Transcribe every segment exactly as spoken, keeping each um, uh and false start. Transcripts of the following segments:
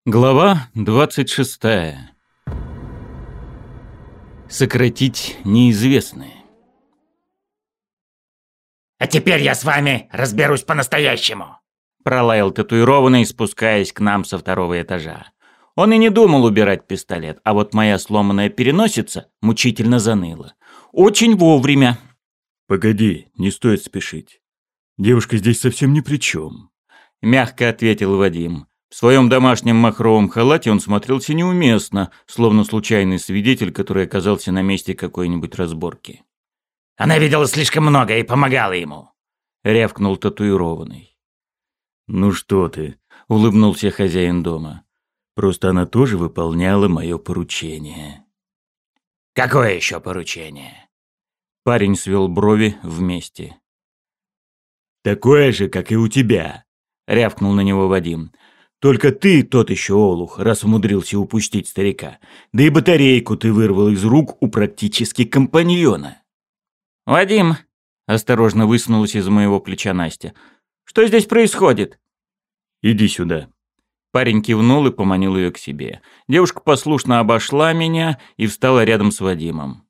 Глава двадцать шестая. Сократить неизвестное. «А теперь я с вами разберусь по-настоящему», — пролаял татуированный, спускаясь к нам со второго этажа. Он и не думал убирать пистолет, а вот моя сломанная переносица мучительно заныла. Очень вовремя. «Погоди, не стоит спешить. Девушка здесь совсем ни при чем», — мягко ответил Вадим. В своем домашнем махровом халате он смотрелся неуместно, словно случайный свидетель, который оказался на месте какой-нибудь разборки. «Она видела слишком много и помогала ему», — рявкнул татуированный. «Ну что ты», — улыбнулся хозяин дома. «Просто она тоже выполняла мое поручение». «Какое еще поручение?» Парень свел брови вместе. «Такое же, как и у тебя», — рявкнул на него Вадим. «Только ты тот еще олух, раз умудрился упустить старика. Да и батарейку ты вырвал из рук у практически компаньона». «Вадим», — осторожно высунулась из моего плеча Настя, — «что здесь происходит?» «Иди сюда». Парень кивнул и поманил ее к себе. Девушка послушно обошла меня и встала рядом с Вадимом.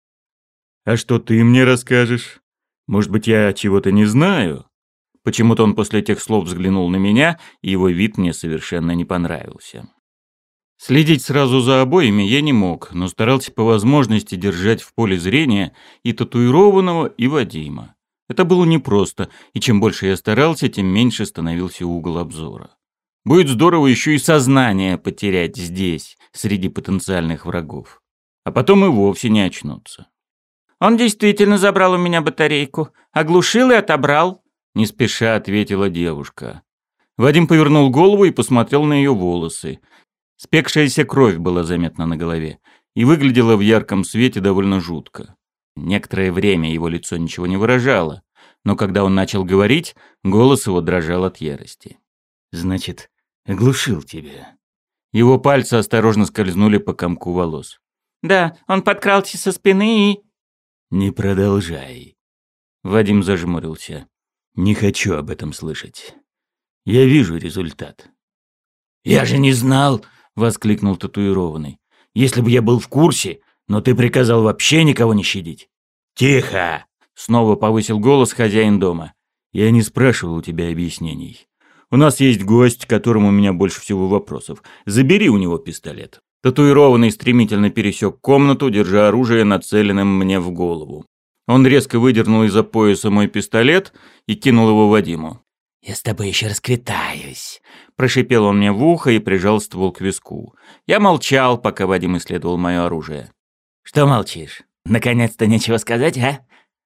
«А что ты мне расскажешь? Может быть, я чего-то не знаю?» Почему-то он после этих слов взглянул на меня, и его вид мне совершенно не понравился. Следить сразу за обоими я не мог, но старался по возможности держать в поле зрения и татуированного, и Вадима. Это было непросто, и чем больше я старался, тем меньше становился угол обзора. Будет здорово еще и сознание потерять здесь, среди потенциальных врагов. А потом и вовсе не очнуться. «Он действительно забрал у меня батарейку, оглушил и отобрал», — не спеша ответила девушка. Вадим повернул голову и посмотрел на ее волосы. Спекшаяся кровь была заметна на голове и выглядела в ярком свете довольно жутко. Некоторое время его лицо ничего не выражало, но когда он начал говорить, голос его дрожал от ярости. «Значит, оглушил тебя». Его пальцы осторожно скользнули по комку волос. «Да, он подкрался со спины и...» «Не продолжай». Вадим зажмурился. «Не хочу об этом слышать. Я вижу результат». «Я же не знал», — воскликнул татуированный. «Если бы я был в курсе, но ты приказал вообще никого не щадить». «Тихо!» — снова повысил голос хозяин дома. «Я не спрашивал у тебя объяснений. У нас есть гость, к которому у меня больше всего вопросов. Забери у него пистолет». Татуированный стремительно пересек комнату, держа оружие нацеленным мне в голову. Он резко выдернул из-за пояса мой пистолет и кинул его Вадиму. «Я с тобой еще расквитаюсь», — прошипел он мне в ухо и прижал ствол к виску. Я молчал, пока Вадим исследовал мое оружие. «Что молчишь? Наконец-то нечего сказать, а?»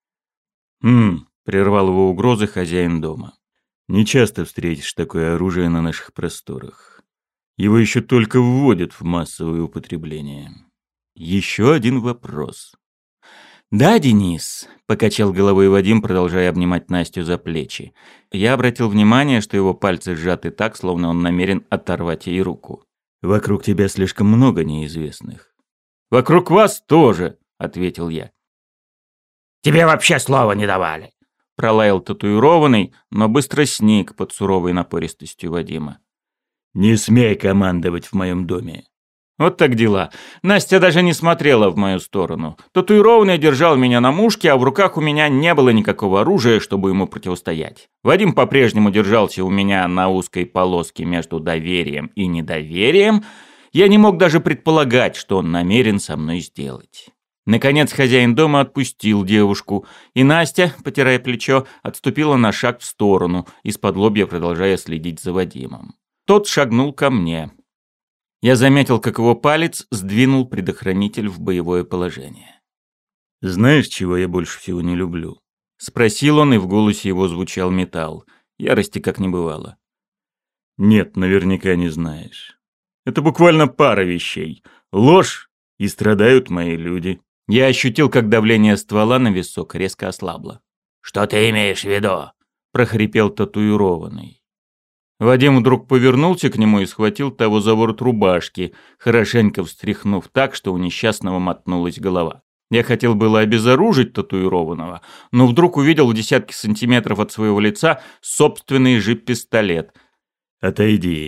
«Хм», — прервал его угрозы хозяин дома. «Не часто встретишь такое оружие на наших просторах. Его еще только вводят в массовое употребление. Еще один вопрос». «Да, Денис», — покачал головой Вадим, продолжая обнимать Настю за плечи. Я обратил внимание, что его пальцы сжаты так, словно он намерен оторвать ей руку. «Вокруг тебя слишком много неизвестных». «Вокруг вас тоже», — ответил я. «Тебе вообще слова не давали», — пролаял татуированный, но быстро сник под суровой напористостью Вадима. «Не смей командовать в моем доме». Вот так дела. Настя даже не смотрела в мою сторону. Татуированный держал меня на мушке, а в руках у меня не было никакого оружия, чтобы ему противостоять. Вадим по-прежнему держался у меня на узкой полоске между доверием и недоверием. Я не мог даже предполагать, что он намерен со мной сделать. Наконец хозяин дома отпустил девушку, и Настя, потирая плечо, отступила на шаг в сторону, из-под лобья продолжая следить за Вадимом. Тот шагнул ко мне. Я заметил, как его палец сдвинул предохранитель в боевое положение. «Знаешь, чего я больше всего не люблю?» — спросил он, и в голосе его звучал металл. Ярости как не бывало. «Нет, наверняка не знаешь. Это буквально пара вещей. Ложь, и страдают мои люди». Я ощутил, как давление ствола на висок резко ослабло. «Что ты имеешь в виду?» — прохрипел татуированный. Вадим вдруг повернулся к нему и схватил того за ворот рубашки, хорошенько встряхнув так, что у несчастного мотнулась голова. Я хотел было обезоружить татуированного, но вдруг увидел в десятки сантиметров от своего лица собственный же пистолет. «Отойди»,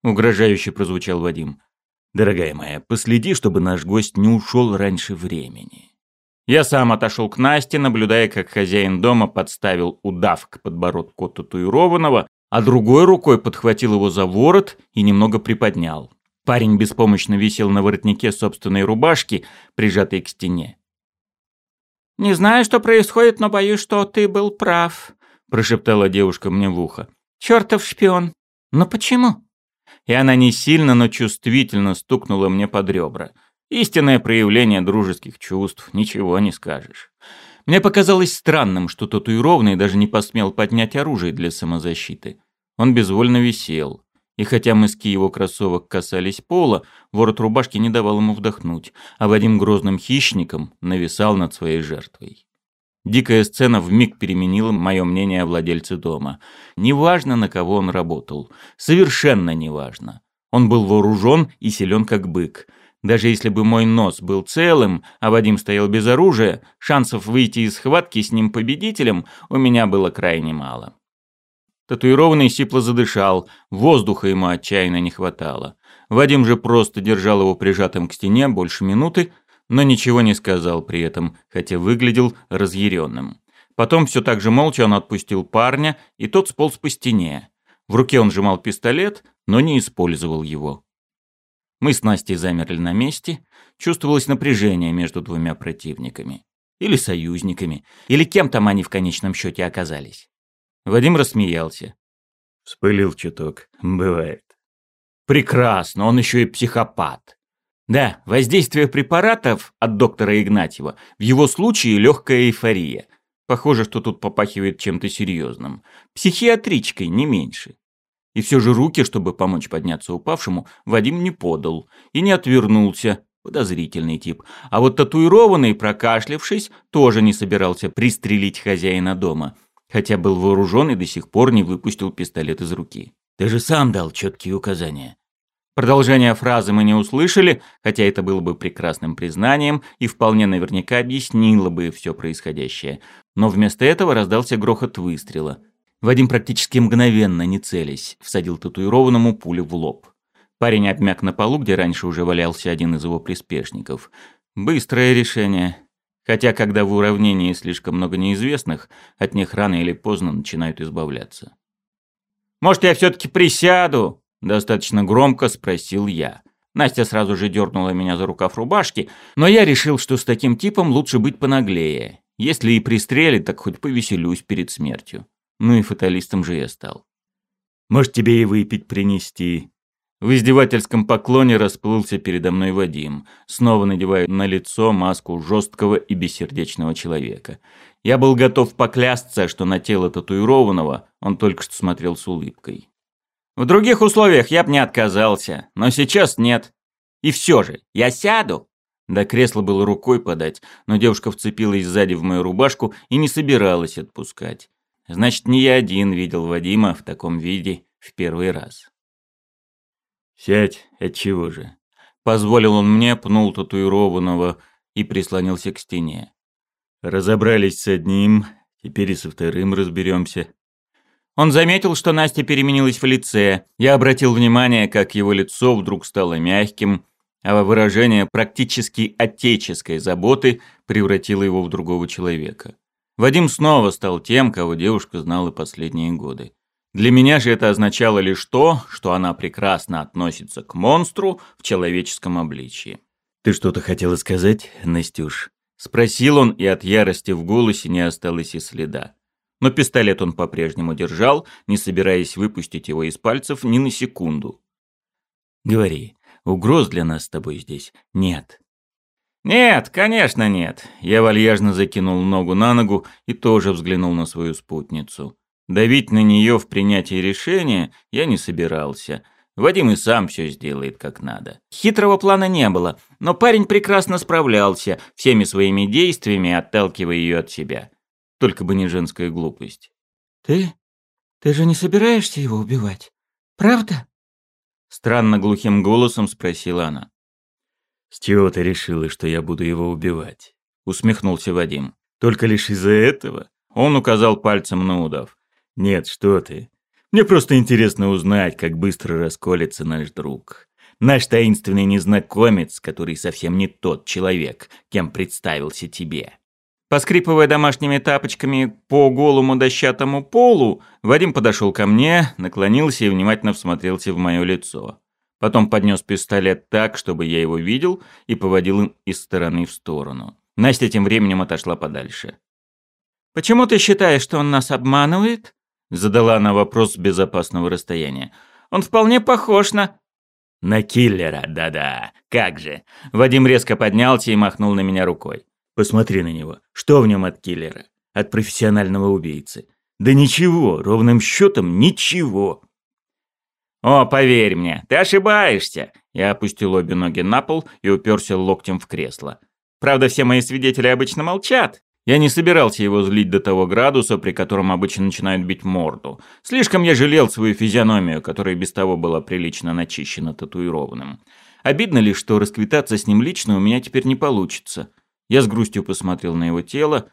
угрожающе прозвучал Вадим. «Дорогая моя, последи, чтобы наш гость не ушел раньше времени». Я сам отошел к Насте, наблюдая, как хозяин дома подставил удав к подбородку татуированного, а другой рукой подхватил его за ворот и немного приподнял. Парень беспомощно висел на воротнике собственной рубашки, прижатой к стене. «Не знаю, что происходит, но боюсь, что ты был прав», – прошептала девушка мне в ухо. «Чёртов шпион! Но почему?» И она не сильно, но чувствительно стукнула мне под ребра. Истинное проявление дружеских чувств, ничего не скажешь. Мне показалось странным, что татуированный даже не посмел поднять оружие для самозащиты. Он безвольно висел. И хотя мыски его кроссовок касались пола, ворот рубашки не давал ему вдохнуть, а Вадим грозным хищником нависал над своей жертвой. Дикая сцена вмиг переменила мое мнение о владельце дома. Неважно, на кого он работал. Совершенно неважно. Он был вооружен и силен как бык. Даже если бы мой нос был целым, а Вадим стоял без оружия, шансов выйти из схватки с ним победителем у меня было крайне мало. Татуированный сипло задышал, воздуха ему отчаянно не хватало. Вадим же просто держал его прижатым к стене больше минуты, но ничего не сказал при этом, хотя выглядел разъяренным. Потом все так же молча он отпустил парня, и тот сполз по стене. В руке он сжимал пистолет, но не использовал его. Мы с Настей замерли на месте, чувствовалось напряжение между двумя противниками. Или союзниками, или кем там они в конечном счете оказались. Вадим рассмеялся. Вспылил чуток. Бывает. Прекрасно, он еще и психопат. Да, воздействие препаратов от доктора Игнатьева в его случае легкая эйфория. Похоже, что тут попахивает чем-то серьезным. Психиатричкой, не меньше. И все же руки, чтобы помочь подняться упавшему, Вадим не подал и не отвернулся. Подозрительный тип. А вот татуированный, прокашлявшись, тоже не собирался пристрелить хозяина дома. Хотя был вооружен и до сих пор не выпустил пистолет из руки. «Ты же сам дал четкие указания». Продолжение фразы мы не услышали, хотя это было бы прекрасным признанием и вполне наверняка объяснило бы все происходящее. Но вместо этого раздался грохот выстрела. Вадим практически мгновенно, не целясь, всадил татуированному пулю в лоб. Парень обмяк на полу, где раньше уже валялся один из его приспешников. Быстрое решение. Хотя, когда в уравнении слишком много неизвестных, от них рано или поздно начинают избавляться. «Может, я все-таки присяду?» – достаточно громко спросил я. Настя сразу же дернула меня за рукав рубашки, но я решил, что с таким типом лучше быть понаглее. Если и пристрелит, так хоть повеселюсь перед смертью. Ну и фаталистом же я стал. «Может, тебе и выпить принести?» В издевательском поклоне расплылся передо мной Вадим, снова надевая на лицо маску жесткого и бессердечного человека. Я был готов поклясться, что на тело татуированного он только что смотрел с улыбкой. В других условиях я бы не отказался, но сейчас нет. И все же, я сяду. До кресла было рукой подать, но девушка вцепилась сзади в мою рубашку и не собиралась отпускать. Значит, не я один видел Вадима в таком виде в первый раз. «Сядь, отчего же?» Позволил он мне, пнул татуированного и прислонился к стене. «Разобрались с одним, теперь и со вторым разберемся». Он заметил, что Настя переменилась в лице. Я обратил внимание, как его лицо вдруг стало мягким, а выражение практически отеческой заботы превратило его в другого человека. Вадим снова стал тем, кого девушка знала последние годы. Для меня же это означало лишь то, что она прекрасно относится к монстру в человеческом обличии. «Ты что-то хотела сказать, Настюш?» Спросил он, и от ярости в голосе не осталось и следа. Но пистолет он по-прежнему держал, не собираясь выпустить его из пальцев ни на секунду. «Говори, угроз для нас с тобой здесь нет?» «Нет, конечно нет». Я вальяжно закинул ногу на ногу и тоже взглянул на свою спутницу. Давить на нее в принятии решения я не собирался. Вадим и сам все сделает как надо. Хитрого плана не было, но парень прекрасно справлялся, всеми своими действиями отталкивая ее от себя. Только бы не женская глупость. «Ты? Ты же не собираешься его убивать? Правда?» Странно глухим голосом спросила она. «С чего ты решила, что я буду его убивать?» Усмехнулся Вадим. «Только лишь из-за этого?» Он указал пальцем на удав. «Нет, что ты. Мне просто интересно узнать, как быстро расколется наш друг. Наш таинственный незнакомец, который совсем не тот человек, кем представился тебе». Поскрипывая домашними тапочками по голому дощатому полу, Вадим подошел ко мне, наклонился и внимательно всмотрелся в мое лицо. Потом поднес пистолет так, чтобы я его видел, и поводил им из стороны в сторону. Настя тем временем отошла подальше. «Почему ты считаешь, что он нас обманывает?» Задала она вопрос с безопасного расстояния. «Он вполне похож на...» «На киллера, да-да, как же». Вадим резко поднялся и махнул на меня рукой. «Посмотри на него. Что в нем от киллера? От профессионального убийцы? Да ничего, ровным счетом ничего». «О, поверь мне, ты ошибаешься!» Я опустил обе ноги на пол и уперся локтем в кресло. «Правда, все мои свидетели обычно молчат. Я не собирался его злить до того градуса, при котором обычно начинают бить морду. Слишком я жалел свою физиономию, которая без того была прилично начищена татуированным. Обидно лишь, что расквитаться с ним лично у меня теперь не получится». Я с грустью посмотрел на его тело.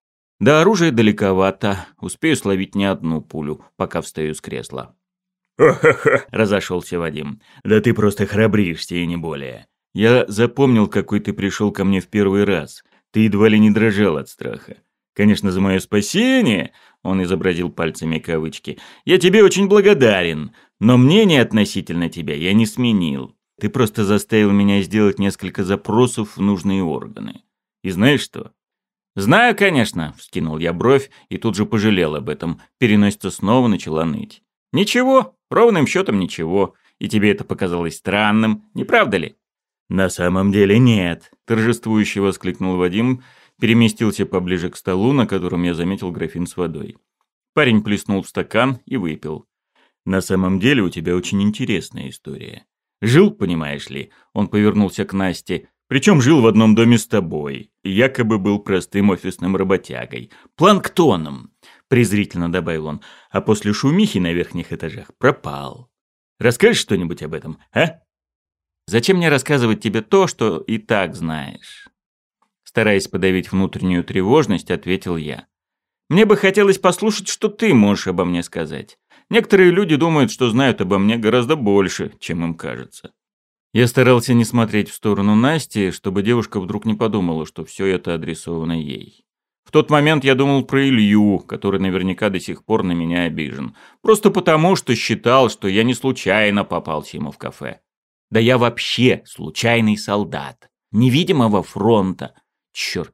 До оружия далековато, успею словить не одну пулю, пока встаю с кресла. «Ха-ха-ха!» – разошелся Вадим. «Да ты просто храбришься и не более. Я запомнил, какой ты пришел ко мне в первый раз. Ты едва ли не дрожал от страха. Конечно, за мое спасение, – он изобразил пальцами кавычки, – я тебе очень благодарен, но мнение относительно тебя я не сменил. Ты просто заставил меня сделать несколько запросов в нужные органы. И знаешь что?» «Знаю, конечно», – вскинул я бровь и тут же пожалел об этом. Переносица снова начала ныть. «Ничего, ровным счетом ничего. И тебе это показалось странным, не правда ли?» «На самом деле нет», – торжествующе воскликнул Вадим, переместился поближе к столу, на котором я заметил графин с водой. Парень плеснул в стакан и выпил. «На самом деле у тебя очень интересная история. Жил, понимаешь ли, он повернулся к Насте, причем жил в одном доме с тобой, и якобы был простым офисным работягой, планктоном», презрительно добавил он, а после шумихи на верхних этажах пропал. Расскажешь что-нибудь об этом, а? «Зачем мне рассказывать тебе то, что и так знаешь?» Стараясь подавить внутреннюю тревожность, ответил я. «Мне бы хотелось послушать, что ты можешь обо мне сказать. Некоторые люди думают, что знают обо мне гораздо больше, чем им кажется». Я старался не смотреть в сторону Насти, чтобы девушка вдруг не подумала, что все это адресовано ей. В тот момент я думал про Илью, который наверняка до сих пор на меня обижен. Просто потому, что считал, что я не случайно попался ему в кафе. Да я вообще случайный солдат. Невидимого фронта. Черт.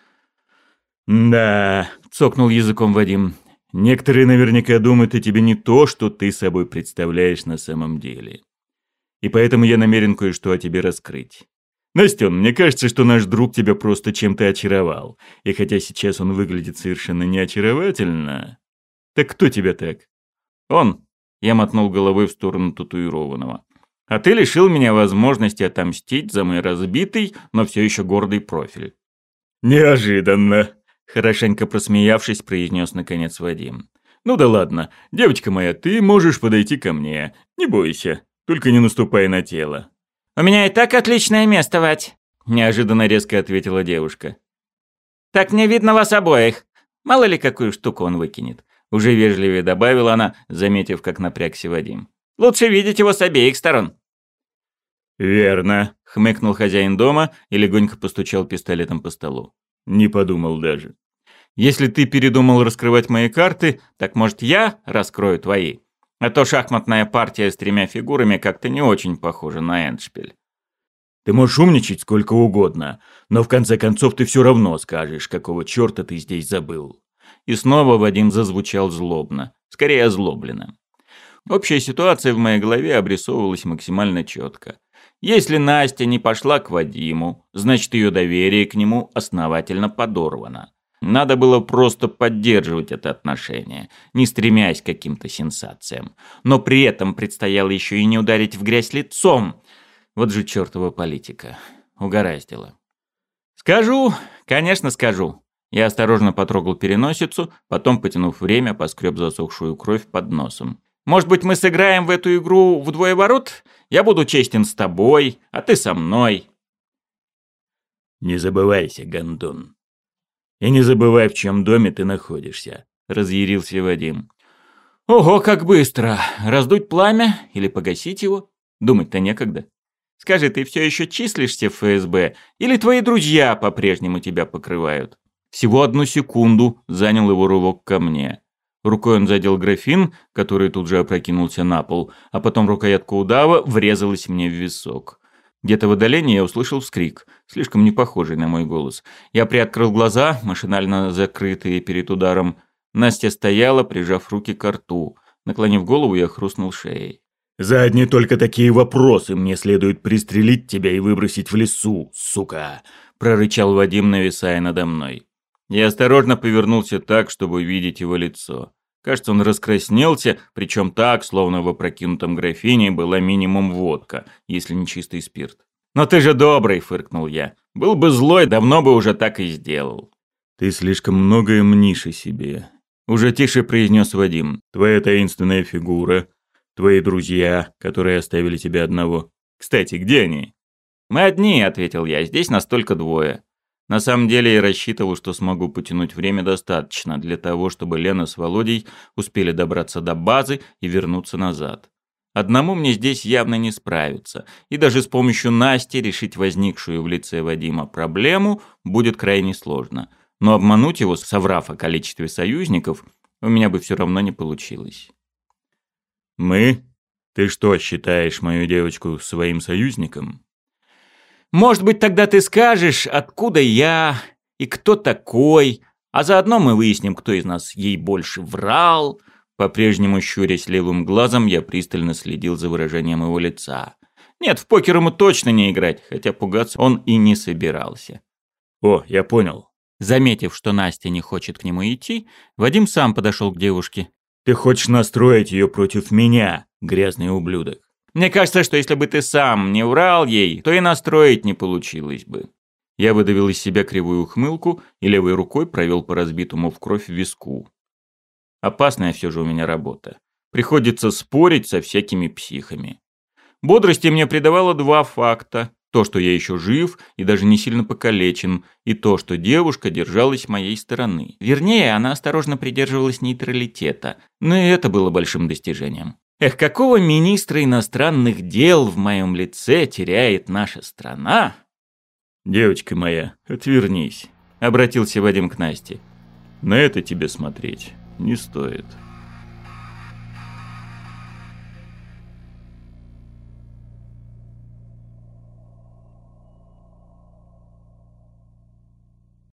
«Да», — цокнул языком Вадим. «Некоторые наверняка думают о тебе не то, что ты собой представляешь на самом деле. И поэтому я намерен кое-что о тебе раскрыть. Настен, мне кажется, что наш друг тебя просто чем-то очаровал. И хотя сейчас он выглядит совершенно неочаровательно... Так кто тебя так?» «Он», — я мотнул головой в сторону татуированного. «А ты лишил меня возможности отомстить за мой разбитый, но все еще гордый профиль». «Неожиданно», — хорошенько просмеявшись, произнес наконец Вадим. «Ну да ладно, девочка моя, ты можешь подойти ко мне. Не бойся, только не наступай на тело». «У меня и так отличное место, Вать», – неожиданно резко ответила девушка. «Так не видно вас обоих. Мало ли какую штуку он выкинет», – уже вежливее добавила она, заметив, как напрягся Вадим. «Лучше видеть его с обеих сторон». «Верно», – хмыкнул хозяин дома и легонько постучал пистолетом по столу. «Не подумал даже». «Если ты передумал раскрывать мои карты, так, может, я раскрою твои? А то шахматная партия с тремя фигурами как-то не очень похожа на эндшпиль». «Ты можешь умничать сколько угодно, но в конце концов ты все равно скажешь, какого черта ты здесь забыл». И снова Вадим зазвучал злобно, скорее озлобленно. Общая ситуация в моей голове обрисовывалась максимально четко. Если Настя не пошла к Вадиму, значит, ее доверие к нему основательно подорвано. Надо было просто поддерживать это отношение, не стремясь к каким-то сенсациям. Но при этом предстояло еще и не ударить в грязь лицом. Вот же чертова политика. Угораздило. «Скажу, конечно, скажу». Я осторожно потрогал переносицу, потом, потянув время, поскреб засохшую кровь под носом. «Может быть, мы сыграем в эту игру вдвое ворот? Я буду честен с тобой, а ты со мной». «Не забывайся, гондон. И не забывай, в чьем доме ты находишься», — разъярился Вадим. Ого, как быстро! Раздуть пламя или погасить его? Думать-то некогда. Скажи, ты все еще числишься в эф эс бэ, или твои друзья по-прежнему тебя покрывают? Всего одну секунду занял его рывок ко мне. Рукой он задел графин, который тут же опрокинулся на пол, а потом рукоятка удава врезалась мне в висок. Где-то в отдалении я услышал вскрик, слишком не похожий на мой голос. Я приоткрыл глаза, машинально закрытые перед ударом. Настя стояла, прижав руки к рту. Наклонив голову, я хрустнул шеей. «За одни только такие вопросы мне следует пристрелить тебя и выбросить в лесу, сука!» – прорычал Вадим, нависая надо мной. Я осторожно повернулся так, чтобы видеть его лицо. Кажется, он раскраснелся, причем так, словно в опрокинутом графине была минимум водка, если не чистый спирт. «Но ты же добрый!» – фыркнул я. «Был бы злой, давно бы уже так и сделал». «Ты слишком многое мнишь о себе», – уже тише произнес Вадим. «Твоя таинственная фигура, твои друзья, которые оставили тебя одного. Кстати, где они?» «Мы одни», – ответил я, – «здесь нас только двое». На самом деле я рассчитывал, что смогу потянуть время достаточно для того, чтобы Лена с Володей успели добраться до базы и вернуться назад. Одному мне здесь явно не справиться, и даже с помощью Насти решить возникшую в лице Вадима проблему будет крайне сложно. Но обмануть его, соврав о количестве союзников, у меня бы все равно не получилось. «Мы? Ты что, считаешь мою девочку своим союзником?» «Может быть, тогда ты скажешь, откуда я и кто такой, а заодно мы выясним, кто из нас ей больше врал». По-прежнему щурясь левым глазом, я пристально следил за выражением его лица. Нет, в покер ему точно не играть, хотя пугаться он и не собирался. «О, я понял». Заметив, что Настя не хочет к нему идти, Вадим сам подошел к девушке. «Ты хочешь настроить ее против меня, грязный ублюдок?» «Мне кажется, что если бы ты сам не врал ей, то и настроить не получилось бы». Я выдавил из себя кривую ухмылку и левой рукой провел по разбитому в кровь виску. Опасная все же у меня работа. Приходится спорить со всякими психами. Бодрости мне придавало два факта. То, что я еще жив и даже не сильно покалечен, и то, что девушка держалась моей стороны. Вернее, она осторожно придерживалась нейтралитета, но и это было большим достижением. Эх, какого министра иностранных дел в моем лице теряет наша страна? «Девочка моя, отвернись», — обратился Вадим к Насте. «На это тебе смотреть не стоит».